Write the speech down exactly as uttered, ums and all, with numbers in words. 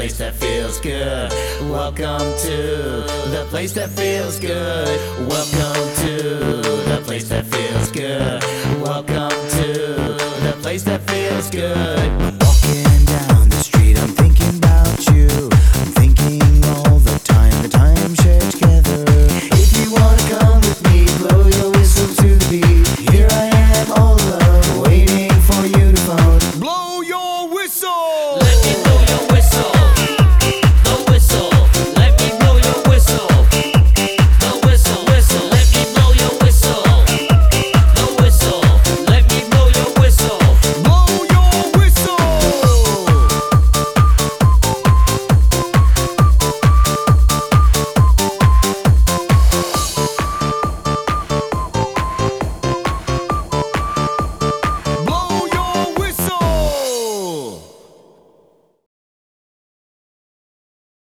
place that feels good. Welcome to the place that feels good. Welcome to the place that feels good. Welcome to the place that feels good. I'm walking down the street, I'm thinking about you. I'm thinking all the time, the time shared together. If you wanna come with me, blow your whistle to the beat. Here I am all alone, waiting for you to phone. Blow your whistle! Let me blow your